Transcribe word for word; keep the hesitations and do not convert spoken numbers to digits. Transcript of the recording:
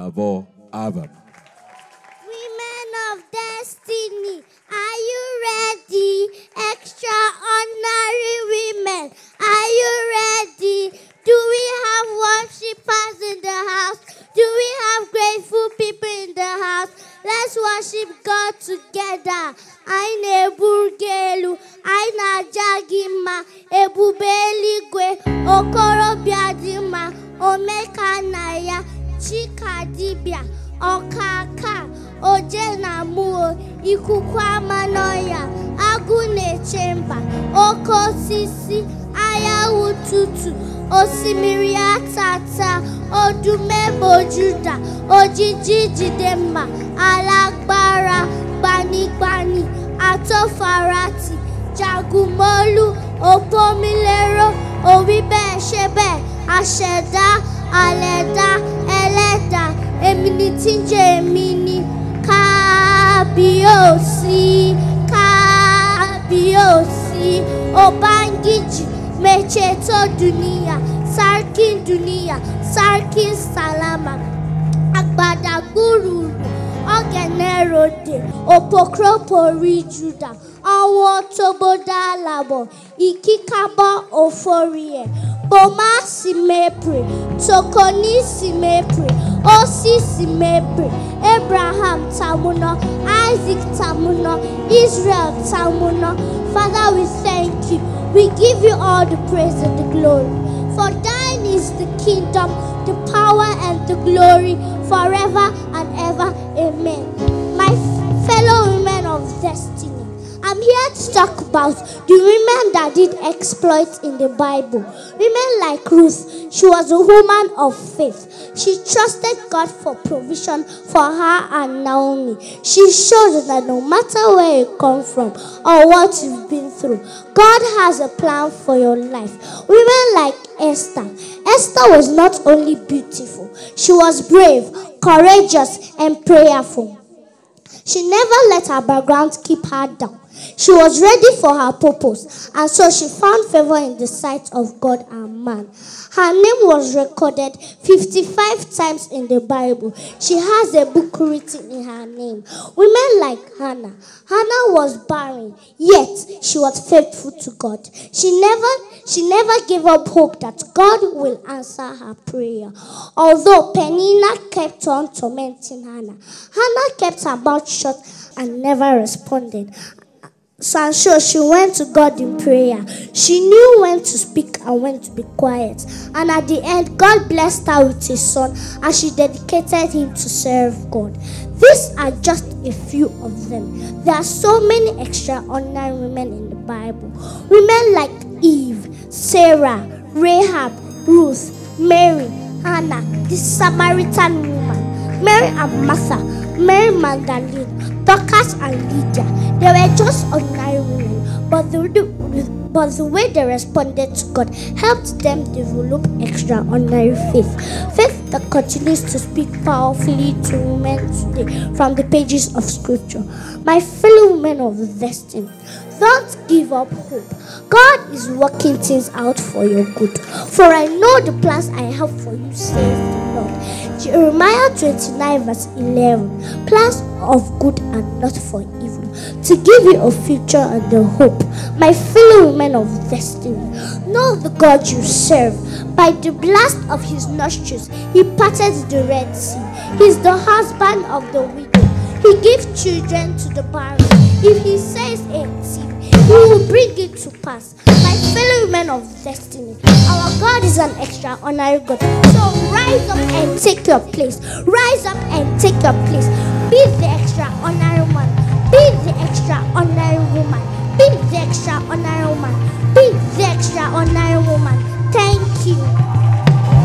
Avo Avam. Women of destiny, are you ready? Extraordinary women, are you ready? Do we have worshipers in the house? Do we have grateful people in the house? Let's worship God together. Aina burgelu, aina jagima, ebubeligwe, okoro biadima, omekanaya, chikadibia, okaka, ojena muo, ikukwa manoya, agune chemba, okosisi, aya ututu, osimiri atata, odume mojuda, ojiji jidema, alagbara, bani bani, atofarati, jagumolu, opomilero, owibe shebe, asheda, aleda, eleda, eminitinje emini, kabiosi, kabiosi, obangiji, mecheto dunia, sarkin dunia, sarkin salama, agbada gururu, ogenerode, opokropori juda, awo toboda labo, ikikabo oforie, boma simepre, tokoni simepre, osi simepre, Abraham tamuno, Isaac tamuno, Israel tamuno. Father, we thank you. We give you all the praise and the glory. For thine is the kingdom, the power and the glory forever and ever. Amen. My fellow women of destiny, I'm here to talk about the women that did exploits in the Bible. Women like Ruth. She was a woman of faith. She trusted God for provision for her and Naomi. She showed that no matter where you come from or what you've been through, God has a plan for your life. Women like Esther. Esther was not only beautiful, she was brave, courageous, and prayerful. She never let her background keep her down. She was ready for her purpose, and so she found favor in the sight of God and man. Her name was recorded fifty-five times in the Bible. She has a book written in her name. Women like Hannah. Hannah was barren, yet she was faithful to God. She never, she never gave up hope that God will answer her prayer. Although Peninnah kept on tormenting Hannah, Hannah kept her mouth shut and never responded. So and so she went to God in prayer. She knew when to speak and when to be quiet. And at the end, God blessed her with his son as she dedicated him to serve God. These are just a few of them. There are so many extraordinary women in the Bible. Women like Eve, Sarah, Rahab, Ruth, Mary, Hannah, the Samaritan woman, Mary and Martha, Mary Magdalene, Dorcas and Lydia. They were just ordinary women, but the, but the way they responded to God helped them develop extraordinary faith. Faith that continues to speak powerfully to women today from the pages of Scripture. My fellow women of destiny, don't give up hope. God is working things out for your good. For I know the plans I have for you, says the Lord. Jeremiah twenty-nine verse eleven. Plans of good and not for evil, to give you a future and a hope. My fellow women of destiny, know the God you serve. By the blast of his nostrils, he parted the Red Sea. He's the husband of the widow. He gives children to the barren. If he says a thing, he will bring it to pass. My fellow women of destiny, our God is an extraordinary God. So rise up and take your place. Rise up and take your place. Be the extraordinary man. Be the extraordinary woman. Be the extraordinary woman. Be the extraordinary woman. Thank you.